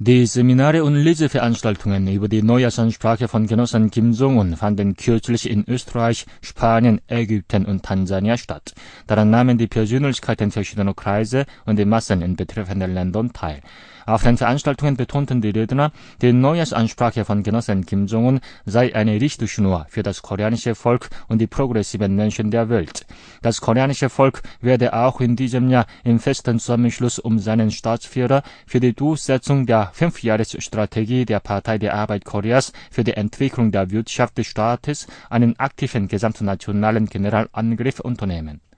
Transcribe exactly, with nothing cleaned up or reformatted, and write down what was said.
Die Seminare und Leseveranstaltungen über die Neujahrsansprache von Genossen Kim Jong-un fanden kürzlich in Österreich, Spanien, Ägypten und Tansania statt. Daran nahmen die Persönlichkeiten verschiedener Kreise und die Massen in betreffenden Ländern teil. Auf den Veranstaltungen betonten die Redner, die Neujahrsansprache von Genossen Kim Jong-un sei eine Richtschnur für das koreanische Volk und die progressiven Menschen der Welt. Das koreanische Volk werde auch in diesem Jahr im festen Zusammenschluss um seinen Staatsführer für die Durchsetzung der Fünfjahresstrategie der Partei der Arbeit Koreas für die Entwicklung der Wirtschaft des Staates einen aktiven gesamtnationalen Generalangriff unternehmen.